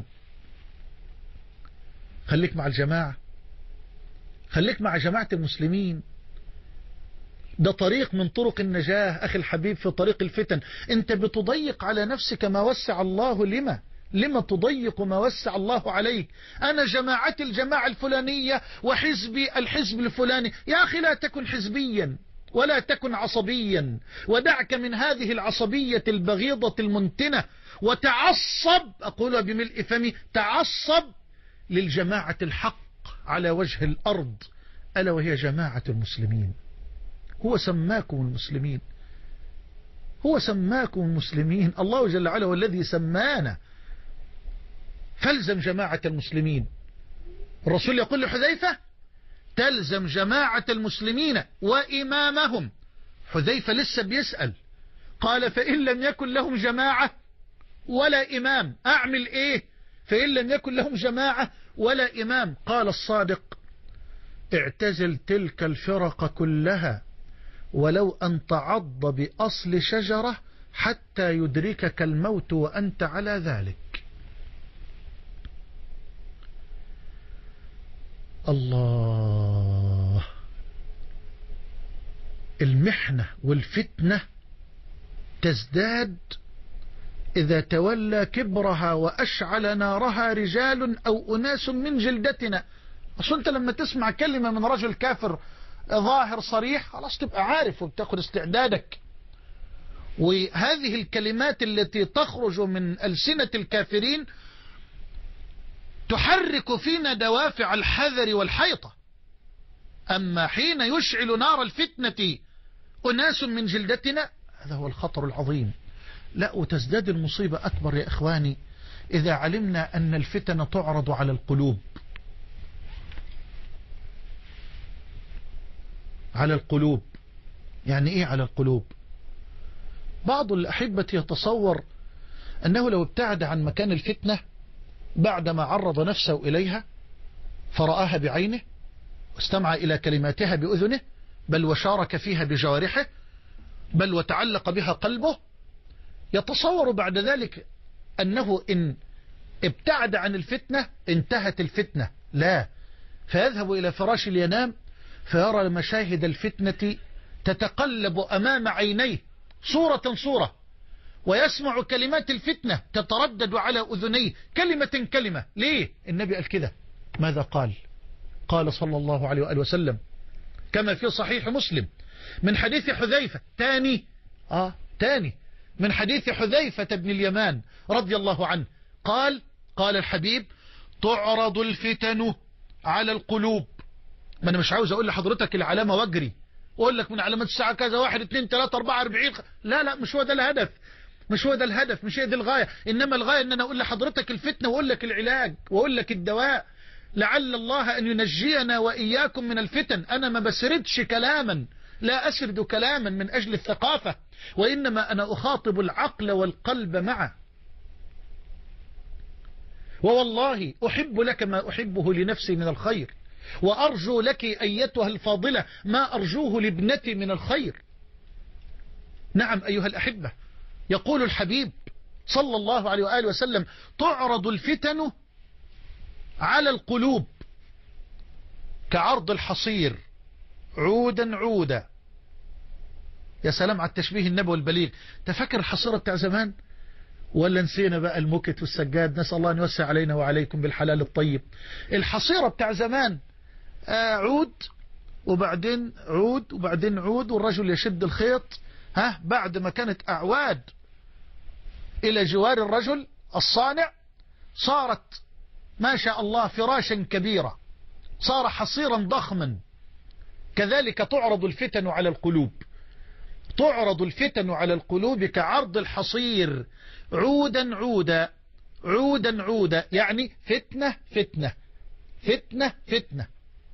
خليك مع الجماعة، خليك مع جماعة المسلمين، ده طريق من طرق النجاة أخي الحبيب في طريق الفتن. أنت بتضيق على نفسك ما وسع الله، لما لما تضيق ما وسع الله عليك؟ أنا جماعتي الجماعة الفلانية وحزبي الحزب الفلاني. يا أخي لا تكن حزبيا ولا تكن عصبيا، ودعك من هذه العصبية البغيضة المنتنة، وتعصب، أقولها بملء فمي، تعصب للجماعة الحق على وجه الأرض، ألا وهي جماعة المسلمين. هو سماكم المسلمين، هو سماكم المسلمين، الله جل وعلا هو الذي سمانا، فالزم جماعة المسلمين. الرسول يقول لحذيفة: تلزم جماعة المسلمين وإمامهم. حذيفة لسه بيسأل، قال: فإن لم يكن لهم جماعة ولا إمام أعمل إيه؟ فإن لم يكن لهم جماعة ولا إمام، قال الصادق: اعتزل تلك الفرق كلها ولو أن تعض بأصل شجرة حتى يدركك الموت وأنت على ذلك. الله، المحنة والفتنة تزداد إذا تولى كبرها وأشعل نارها رجال أو أناس من جلدتنا. أصل أنت لما تسمع كلمة من رجل كافر ظاهر صريح خلاص تبقى عارف وبتاخد استعدادك. وهذه الكلمات التي تخرج من ألسنة الكافرين تحرك فينا دوافع الحذر والحيطة. أما حين يشعل نار الفتنة أناس من جلدتنا هذا هو الخطر العظيم. لا، وتزداد المصيبة أكبر يا إخواني إذا علمنا أن الفتن تعرض على القلوب، على القلوب. يعني إيه على القلوب؟ بعض الأحبة يتصور أنه لو ابتعد عن مكان الفتنة بعدما عرض نفسه إليها فرآها بعينه واستمع إلى كلماتها بأذنه، بل وشارك فيها بجوارحه، بل وتعلق بها قلبه، يتصور بعد ذلك أنه إن ابتعد عن الفتنة انتهت الفتنة. لا، فيذهب إلى فراش الينام فيرى مشاهد الفتنة تتقلب أمام عينيه صورة صورة، ويسمع كلمات الفتنة تتردد على أذنيه كلمة كلمة. ليه؟ النبي قال كده. ماذا قال؟ قال صلى الله عليه وآله وسلم كما في صحيح مسلم من حديث حذيفة تاني آه تاني من حديث حذيفة بن اليمان رضي الله عنه قال قال الحبيب: تعرض الفتن على القلوب. ما أنا مش عاوز أقول لحضرتك العلامة واجري وأقول لك من علامات الساعة كذا واحد اثنين ثلاثة أربعة أربعين. لا لا، مش هو ده الهدف، مش هو ده الهدف، مش هي دي الغاية. إنما الغاية أن أنا أقول لحضرتك الفتنة وأقول لك العلاج وأقول لك الدواء، لعل الله أن ينجينا وإياكم من الفتن. أنا ما بسردش كلاما، لا أسرد كلاما من أجل الثقافة، وإنما أنا أخاطب العقل والقلب معه. ووالله أحب لك ما أحبه لنفسي من الخير، وأرجو لك أيتها الفاضلة ما أرجوه لابنتي من الخير. نعم أيها الأحبة، يقول الحبيب صلى الله عليه وآله وسلم: تعرض الفتن على القلوب. كعرض الحصير عودا عودا. يا سلام على التشبيه النبوي البليغ. تفكر الحصيرة بتاع زمان ولا نسينا بقى الموكت والسجاد؟ نسأل الله أن يوسع علينا وعليكم بالحلال الطيب. الحصيرة بتاع زمان آه عود وبعدين عود وبعدين عود، والرجل يشد الخيط ها بعد ما كانت أعواد إلى جوار الرجل الصانع، صارت ما شاء الله فراشا كبيرة، صار حصيرا ضخما. كذلك تعرض الفتن على القلوب، تعرض الفتن على القلوب كعرض الحصير عودا عودا عودا عودا، يعني فتنة فتنة فتنة فتنة.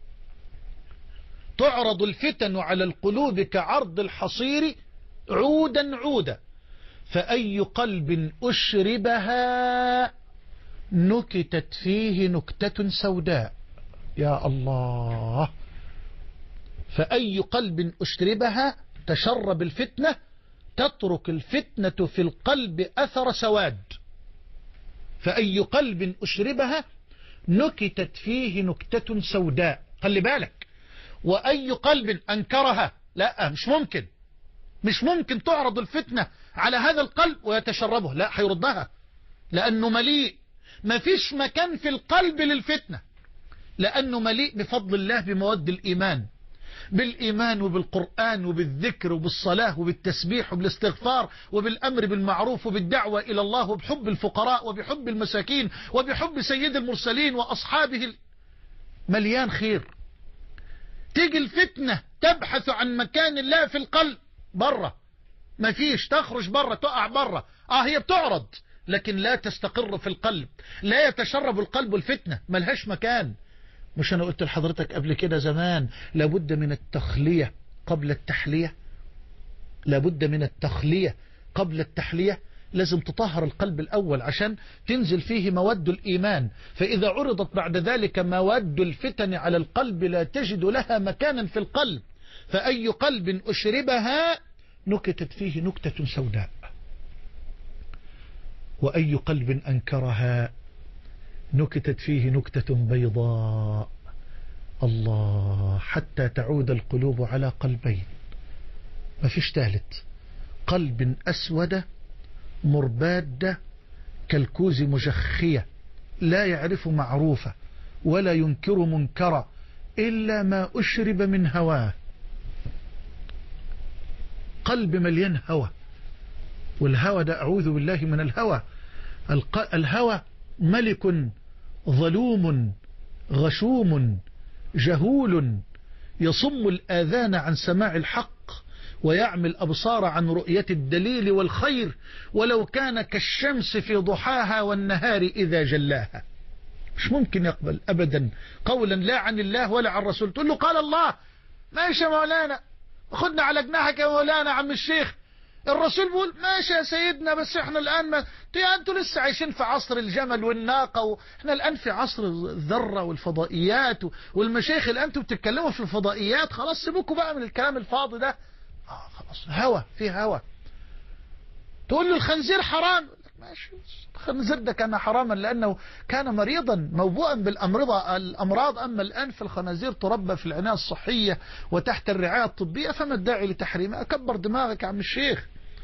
تعرض الفتن على القلوب كعرض الحصير عودا عودا. فأي قلب أشربها نكتت فيه نكتة سوداء. يا الله. فأي قلب أشربها، تشرب الفتنة، تترك الفتنة في القلب أثر سواد. فأي قلب أشربها نكتت فيه نكتة سوداء. خلي بالك. وأي قلب أنكرها، لا مش ممكن، مش ممكن تعرض الفتنة على هذا القلب ويتشربه، لا هيردها لأنه مليء. ما فيش مكان في القلب للفتنة لأنه مليء بفضل الله بمواد الإيمان، بالإيمان وبالقرآن وبالذكر وبالصلاة وبالتسبيح وبالاستغفار وبالأمر بالمعروف وبالدعوة إلى الله وبحب الفقراء وبحب المساكين وبحب سيد المرسلين وأصحابه. مليان خير. تيجي الفتنة تبحث عن مكان الله في القلب، برة ما فيش، تخرج برة، تقع برة. آه هي بتعرض لكن لا تستقر في القلب، لا يتشرب القلب الفتنة، ملهاش مكان. مش أنا قلت لحضرتك قبل كده زمان لابد من التخلية قبل التحلية؟ لابد من التخلية قبل التحلية. لازم تطهر القلب الأول عشان تنزل فيه مواد الإيمان، فإذا عرضت بعد ذلك مواد الفتن على القلب لا تجد لها مكانا في القلب. فأي قلب أشربها نكتت فيه نكتة سوداء، وأي قلب أنكرها نكتت فيه نكتة بيضاء. الله. حتى تعود القلوب على قلبين، ما فيش ثالث. قلب أسود مرباد كالكوز مجخية، لا يعرف معروفة ولا ينكر منكرا إلا ما أشرب من هواه. قلب مليان هوى، والهوى ده أعوذ بالله من الهوى. الهوى ملك ظلوم غشوم جهول يصم الآذان عن سماع الحق ويعمي الأبصار عن رؤية الدليل والخير، ولو كان كالشمس في ضحاها والنهار إذا جلاها. مش ممكن يقبل أبدا قولا لا عن الله ولا عن رسول. تقول له قال الله، ماشي يا مولانا، خدنا على جناحك يا مولانا عم الشيخ. الرسول بيقول ماشي يا سيدنا، بس احنا الآن ما انتوا لسه عايشين في عصر الجمل والناقة، واحنا الآن في عصر الذرة والفضائيات والمشايخ. الآن انتوا بتتكلموا في الفضائيات، خلاص سيبوكوا بقى من الكلام الفاضي ده. آه خلاص هوى في هوى. تقول له الخنزير حرام، ماشي. الخنزير ده كان حراما لأنه كان مريضا موبوءا بالأمراض الأمراض أما الآن فالخنازير تربى في العناية الصحية وتحت الرعاية الطبية، فما الداعي لتحريمها؟ أكبر دماغك يا عم الشيخ.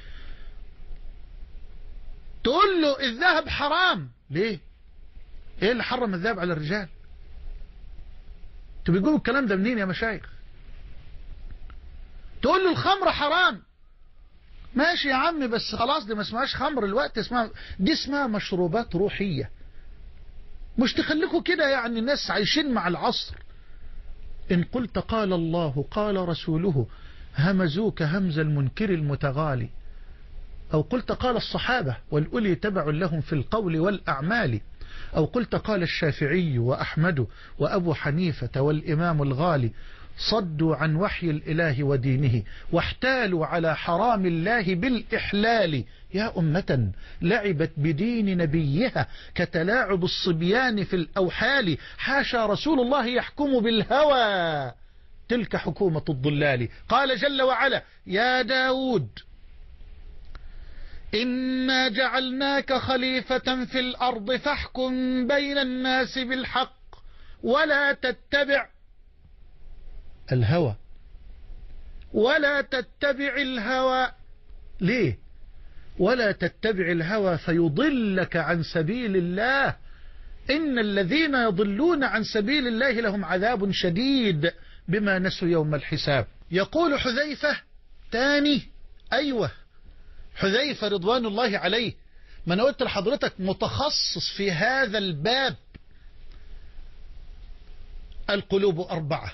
تقول له الذهب حرام، ليه؟ ايه اللي حرم الذهب على الرجال؟ انتوا بتقولوا الكلام ده منين يا مشايخ؟ تقول له الخمر حرام، ماشي يا عمي، بس خلاص دي ما اسمهاش خمر الوقت، اسمها دي اسمها مشروبات روحية. مش تخليكوا كده يعني ناس عايشين مع العصر. إن قلت قال الله قال رسوله همزوك همز المنكر المتغالي، أو قلت قال الصحابة والأولي تبع لهم في القول والأعمال، أو قلت قال الشافعي وأحمد وأبو حنيفة والإمام الغالي، صدوا عن وحي الإله ودينه واحتالوا على حرام الله بالإحلال. يا أمة لعبت بدين نبيها كتلاعب الصبيان في الأوحال، حاشا رسول الله يحكم بالهوى تلك حكومة الضلال. قال جل وعلا يا داود إنا جعلناك خليفة في الأرض فاحكم بين الناس بالحق ولا تتبع الهوى. ولا تتبع الهوى. ليه؟ ولا تتبع الهوى فيضلك عن سبيل الله، إن الذين يضلون عن سبيل الله لهم عذاب شديد بما نسوا يوم الحساب. يقول حذيفة تاني، أيوة حذيفة رضوان الله عليه، ما أنا قلت لحضرتك متخصص في هذا الباب. القلوب أربعة: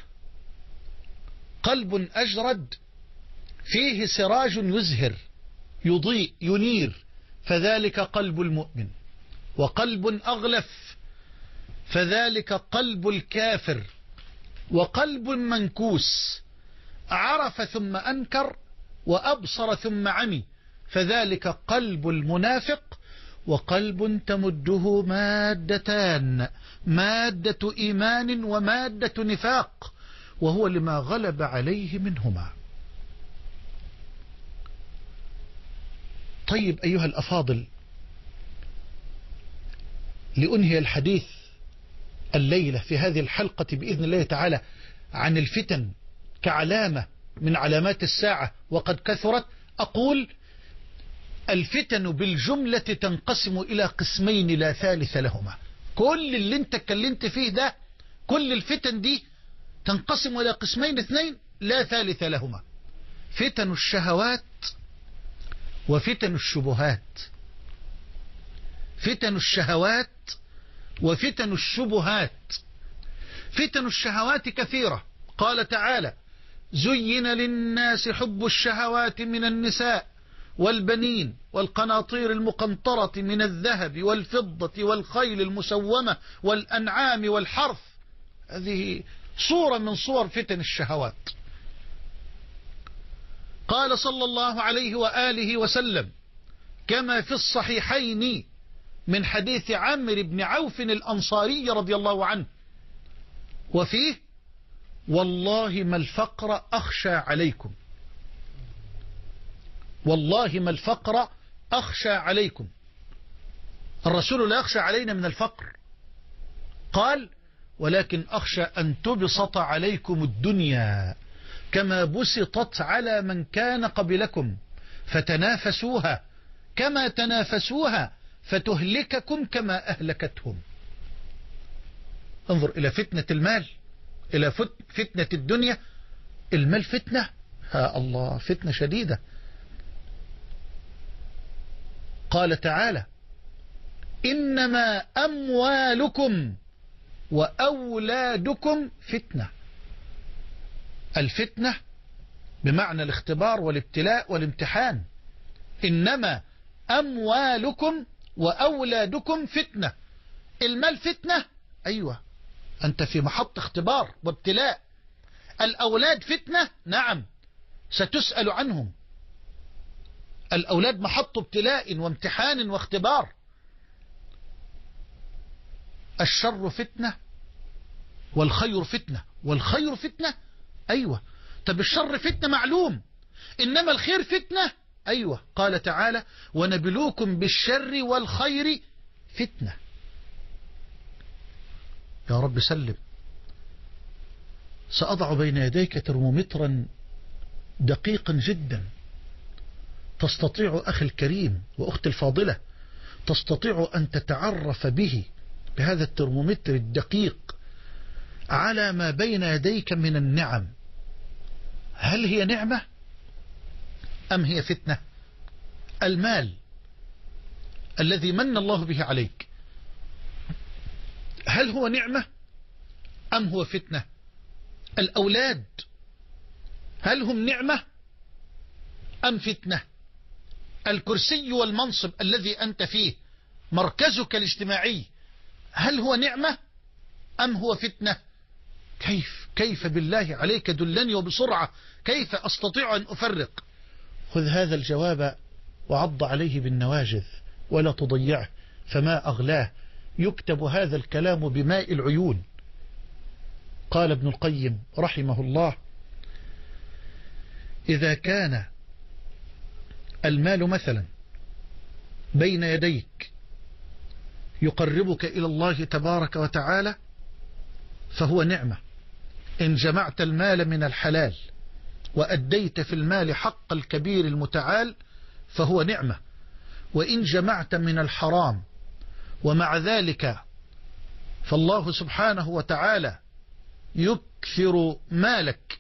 قلب أجرد فيه سراج يزهر يضيء ينير فذلك قلب المؤمن، وقلب أغلف فذلك قلب الكافر، وقلب منكوس عرف ثم أنكر وأبصر ثم عمي فذلك قلب المنافق، وقلب تمده مادتان: مادة إيمان ومادة نفاق، وهو لما غلب عليه منهما. طيب أيها الأفاضل، لأنهي الحديث الليلة في هذه الحلقة بإذن الله تعالى عن الفتن كعلامة من علامات الساعة وقد كثرت، أقول الفتن بالجملة تنقسم إلى قسمين لا ثالث لهما. كل اللي انت اتكلمت فيه ده، كل الفتن دي تنقسم إلى قسمين اثنين لا ثالث لهما: فتن الشهوات وفتن الشبهات. فتن الشهوات وفتن الشبهات. فتن الشهوات كثيرة، قال تعالى: زين للناس حب الشهوات من النساء والبنين والقناطير المقنطرة من الذهب والفضة والخيل المسومة والأنعام والحرث. هذه صورة من صور فتن الشهوات. قال صلى الله عليه وآله وسلم كما في الصحيحين من حديث عمرو بن عوف الأنصاري رضي الله عنه، وفيه: والله ما الفقر أخشى عليكم، والله ما الفقر أخشى عليكم. الرسول لا يخشى علينا من الفقر، قال: ولكن أخشى أن تبسط عليكم الدنيا كما بسطت على من كان قبلكم فتنافسوها كما تنافسوها فتهلككم كما أهلكتهم. انظر إلى فتنة المال، إلى فتنة الدنيا. المال فتنة، ها الله، فتنة شديدة. قال تعالى: إنما أموالكم وأولادكم فتنة. الفتنة بمعنى الاختبار والابتلاء والامتحان. إنما أموالكم وأولادكم فتنة. المال فتنة، أيوة، أنت في محط اختبار وابتلاء. الأولاد فتنة، نعم، ستسأل عنهم. الأولاد محط ابتلاء وامتحان واختبار. الشر فتنة والخير فتنة. والخير فتنة، أيوة. طب الشر فتنة معلوم، إنما الخير فتنة، أيوة. قال تعالى: ونبلوكم بالشر والخير فتنة. يا رب سلم. سأضع بين يديك ترمومترا دقيقا جدا، تستطيع أخي الكريم وأختي الفاضلة، تستطيع أن تتعرف به بهذا الترمومتر الدقيق على ما بين يديك من النعم. هل هي نعمة أم هي فتنة؟ المال الذي من الله به عليك، هل هو نعمة أم هو فتنة؟ الأولاد هل هم نعمة أم فتنة؟ الكرسي والمنصب الذي أنت فيه، مركزك الاجتماعي، هل هو نعمة أم هو فتنة؟ كيف كيف بالله عليك دلني وبسرعة، كيف أستطيع أن أفرق؟ خذ هذا الجواب وعض عليه بالنواجذ ولا تضيعه، فما أغلاه. يكتب هذا الكلام بماء العيون. قال ابن القيم رحمه الله: إذا كان المال مثلا بين يديك يقربك إلى الله تبارك وتعالى فهو نعمة. إن جمعت المال من الحلال وأديت في المال حق الكبير المتعال فهو نعمة، وإن جمعت من الحرام ومع ذلك فالله سبحانه وتعالى يكثر مالك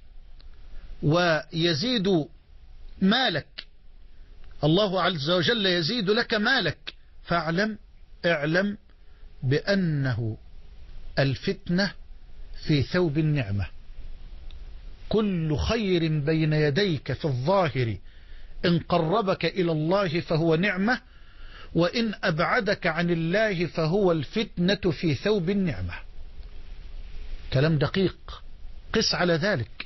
ويزيد مالك، الله عز وجل يزيد لك مالك، فاعلم اعلم بأنه الفتنة في ثوب النعمة. كل خير بين يديك في الظاهر إن قربك إلى الله فهو نعمة، وإن أبعدك عن الله فهو الفتنة في ثوب النعمة. كلام دقيق. قس على ذلك.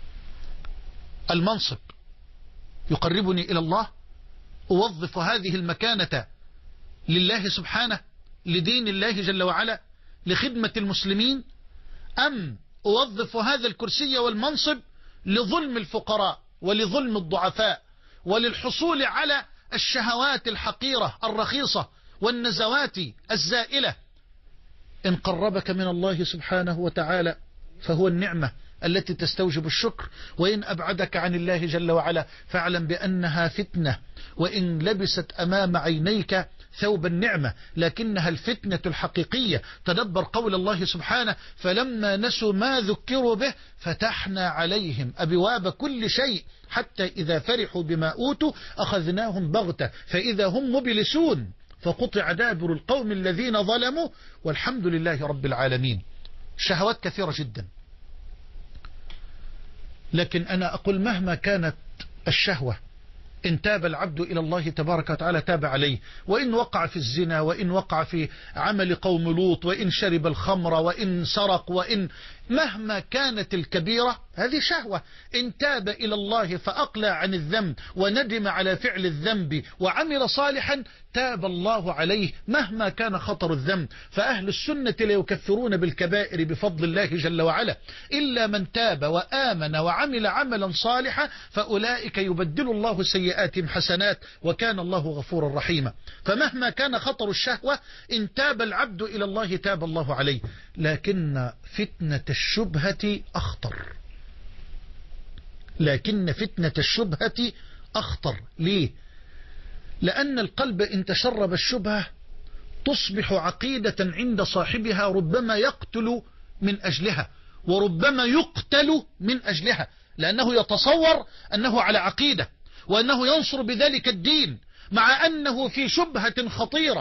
المنصب يقربني إلى الله، أوظف هذه المكانة لله سبحانه، لدين الله جل وعلا، لخدمة المسلمين، أم أوظف هذا الكرسي والمنصب لظلم الفقراء ولظلم الضعفاء وللحصول على الشهوات الحقيرة الرخيصة والنزوات الزائلة؟ إن قربك من الله سبحانه وتعالى فهو النعمة التي تستوجب الشكر، وإن أبعدك عن الله جل وعلا فاعلم بأنها فتنة، وإن لبست أمام عينيك ثوب النعمة لكنها الفتنة الحقيقية. تدبر قول الله سبحانه: فلما نسوا ما ذكروا به فتحنا عليهم أبواب كل شيء حتى إذا فرحوا بما أوتوا أخذناهم بغتة فإذا هم مبلسون فقطع دابر القوم الذين ظلموا والحمد لله رب العالمين. شهوات كثيرة جدا، لكن أنا أقول مهما كانت الشهوة إن تاب العبد إلى الله تبارك وتعالى تاب عليه، وإن وقع في الزنا، وإن وقع في عمل قوم لوط، وإن شرب الخمر، وإن سرق، وإن مهما كانت الكبيرة هذه شهوة، إن تاب إلى الله فأقلع عن الذنب وندم على فعل الذنب وعمل صالحا تاب الله عليه مهما كان خطر الذنب. فأهل السنة لا يكفرون بالكبائر بفضل الله جل وعلا، إلا من تاب وآمن وعمل عملا صالحا فأولئك يبدل الله سيئاتهم حسنات وكان الله غفورا رحيما. فمهما كان خطر الشهوة إن تاب العبد إلى الله تاب الله عليه. لكن فتنة الشبهة أخطر، لكن فتنة الشبهة أخطر. ليه؟ لأن القلب إن تشرب الشبهة تصبح عقيدة عند صاحبها، ربما يقتل من أجلها وربما يقتل من أجلها، لأنه يتصور أنه على عقيدة وأنه ينصر بذلك الدين مع أنه في شبهة خطيرة.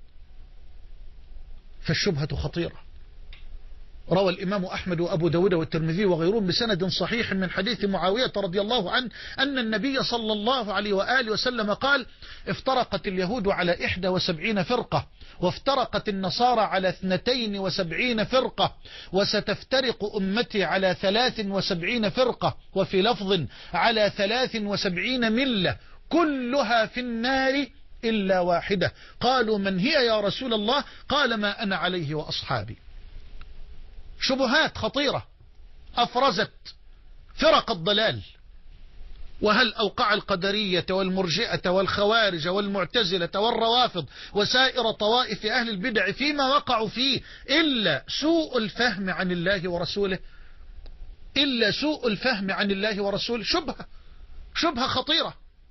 فالشبهة خطيرة. روى الإمام أحمد وأبو داود والترمذي وغيرهم بسند صحيح من حديث معاوية رضي الله عنه أن النبي صلى الله عليه وآله وسلم قال: افترقت اليهود على إحدى وسبعين فرقة، وافترقت النصارى على اثنتين وسبعين فرقة، وستفترق أمتي على ثلاث وسبعين فرقة، وفي لفظ على ثلاث وسبعين ملة كلها في النار إلا واحدة. قالوا: من هي يا رسول الله؟ قال: ما أنا عليه وأصحابي. شبهات خطيرة أفرزت فرق الضلال. وهل أوقع القدرية والمرجئة والخوارج والمعتزلة والروافض وسائر طوائف أهل البدع فيما وقعوا فيه إلا سوء الفهم عن الله ورسوله؟ إلا سوء الفهم عن الله ورسوله. شبهة شبهة خطيرة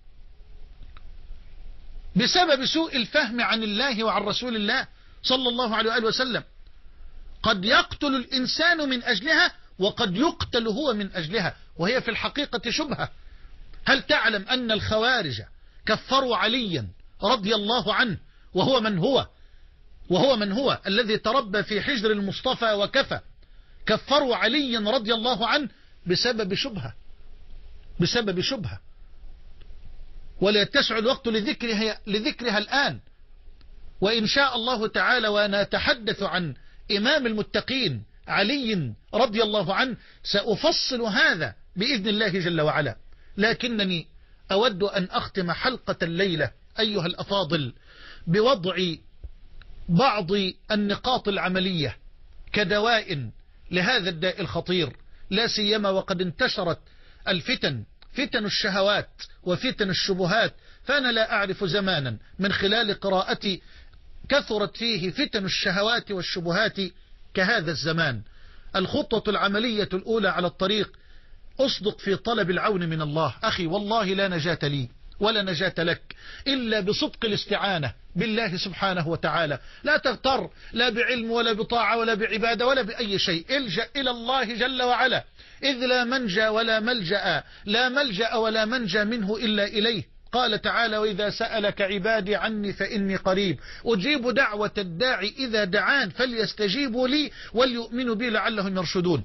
بسبب سوء الفهم عن الله وعن رسول الله صلى الله عليه وآله وسلم. قد يقتل الإنسان من أجلها وقد يقتل هو من أجلها، وهي في الحقيقة شبهة. هل تعلم أن الخوارج كفروا عليا رضي الله عنه وهو من هو وهو من هو الذي تربى في حجر المصطفى وكفى؟ كفروا عليا رضي الله عنه بسبب شبهة، بسبب شبهة، ولا يتسع الوقت لذكرها, لذكرها الآن. وإن شاء الله تعالى وأنا أتحدث عن إمام المتقين علي رضي الله عنه سأفصل هذا بإذن الله جل وعلا. لكنني أود أن أختم حلقة الليلة أيها الأفاضل بوضع بعض النقاط العملية كدواء لهذا الداء الخطير، لا سيما وقد انتشرت الفتن، فتن الشهوات وفتن الشبهات. فأنا لا أعرف زمانا من خلال قراءتي كثرت فيه فتن الشهوات والشبهات كهذا الزمان. الخطوة العملية الأولى على الطريق، أصدق في طلب العون من الله. أخي والله لا نجاة لي ولا نجاة لك إلا بصدق الاستعانة بالله سبحانه وتعالى. لا تغتر لا بعلم ولا بطاعة ولا بعبادة ولا بأي شيء، الجأ إلى الله جل وعلا، إذ لا منجى ولا ملجأ لا ملجأ ولا منجى منه إلا إليه. قال تعالى: وإذا سألك عبادي عني فإني قريب أجيب دعوة الداعي إذا دعان فليستجيبوا لي وليؤمنوا بي لعلهم يرشدون.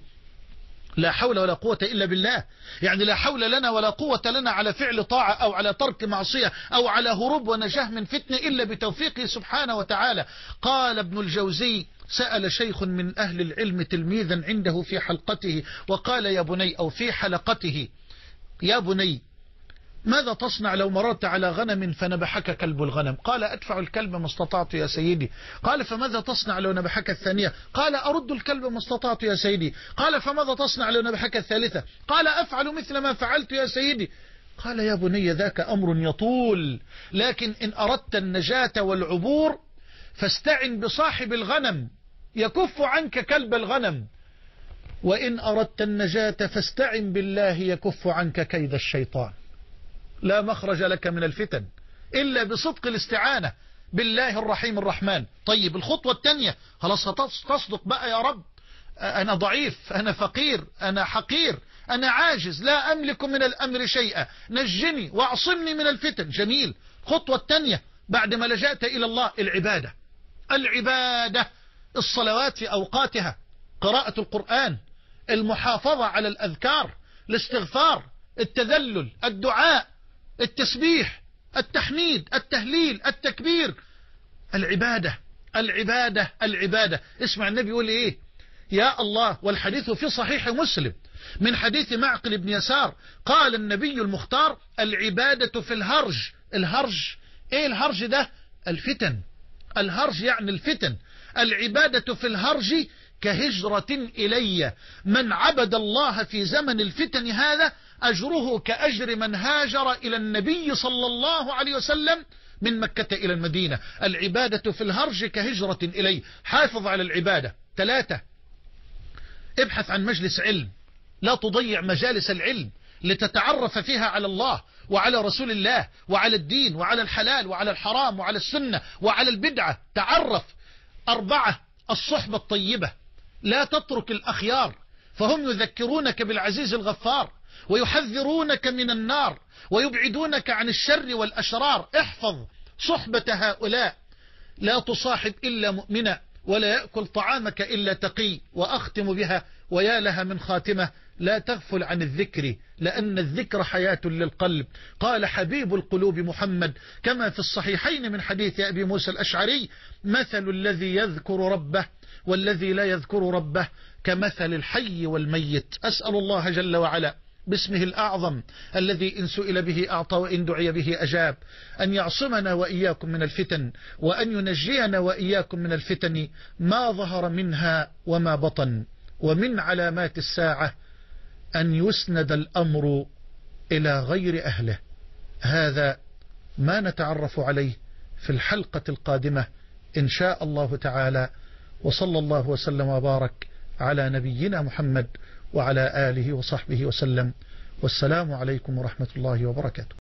لا حول ولا قوة إلا بالله، يعني لا حول لنا ولا قوة لنا على فعل طاعة أو على ترك معصية أو على هروب ونجاه من فتنة إلا بتوفيقه سبحانه وتعالى. قال ابن الجوزي: سأل شيخ من أهل العلم تلميذا عنده في حلقته وقال: يا بني، أو في حلقته: يا بني، ماذا تصنع لو مررت على غنم فنبحك كلب الغنم؟ قال: أدفع الكلب ما استطعت يا سيدي. قال: فماذا تصنع لو نبحك الثانية؟ قال: أرد الكلب ما استطعت يا سيدي. قال: فماذا تصنع لو نبحك الثالثة؟ قال: أفعل مثل ما فعلت يا سيدي. قال: يا بني، ذاك أمر يطول، لكن إن أردت النجاة والعبور فاستعن بصاحب الغنم يكف عنك كلب الغنم، وإن أردت النجاة فاستعن بالله يكف عنك كيد الشيطان. لا مخرج لك من الفتن إلا بصدق الاستعانة بالله الرحيم الرحمن. طيب الخطوة الثانية، خلاص تصدق بقى: يا رب أنا ضعيف، أنا فقير، أنا حقير، أنا عاجز، لا أملك من الأمر شيئا، نجني واعصمني من الفتن. جميل. خطوة الثانية بعد ما لجأت إلى الله: العبادة. العبادة، الصلوات في أوقاتها، قراءة القرآن، المحافظة على الأذكار، الاستغفار، التذلل، الدعاء، التسبيح، التحميد، التهليل، التكبير. العبادة العبادة العبادة. اسمع النبي يقول إيه: يا الله. والحديث في صحيح مسلم من حديث معقل بن يسار قال النبي المختار: العبادة في الهرج. الهرج إيه الهرج ده؟ الفتن. الهرج يعني الفتن. العبادة في الهرج كهجرة إلي، من عبد الله في زمن الفتن هذا أجره كأجر من هاجر إلى النبي صلى الله عليه وسلم من مكة إلى المدينة. العبادة في الهرج كهجرة إلي. حافظ على العبادة. ثلاثة، ابحث عن مجلس علم، لا تضيع مجالس العلم لتتعرف فيها على الله وعلى رسول الله وعلى الدين وعلى الحلال وعلى الحرام وعلى السنة وعلى البدعة. تعرف. أربعة، الصحبة الطيبة، لا تترك الأخيار فهم يذكرونك بالعزيز الغفار ويحذرونك من النار ويبعدونك عن الشر والأشرار. احفظ صحبة هؤلاء. لا تصاحب إلا مؤمنا ولا يأكل طعامك إلا تقي. وأختم بها: ويا لها من خاتمة، لا تغفل عن الذكر لأن الذكر حياة للقلب. قال حبيب القلوب محمد كما في الصحيحين من حديث أبي موسى الأشعري: مثل الذي يذكر ربه والذي لا يذكر ربه كمثل الحي والميت. أسأل الله جل وعلا باسمه الأعظم الذي إن سئل به أعطى وإن دعي به أجاب أن يعصمنا وإياكم من الفتن، وأن ينجينا وإياكم من الفتن ما ظهر منها وما بطن. ومن علامات الساعة أن يسند الأمر إلى غير أهله. هذا ما نتعرف عليه في الحلقة القادمة إن شاء الله تعالى. وصلى الله وسلم وبارك على نبينا محمد وعلى آله وصحبه وسلم. والسلام عليكم ورحمة الله وبركاته.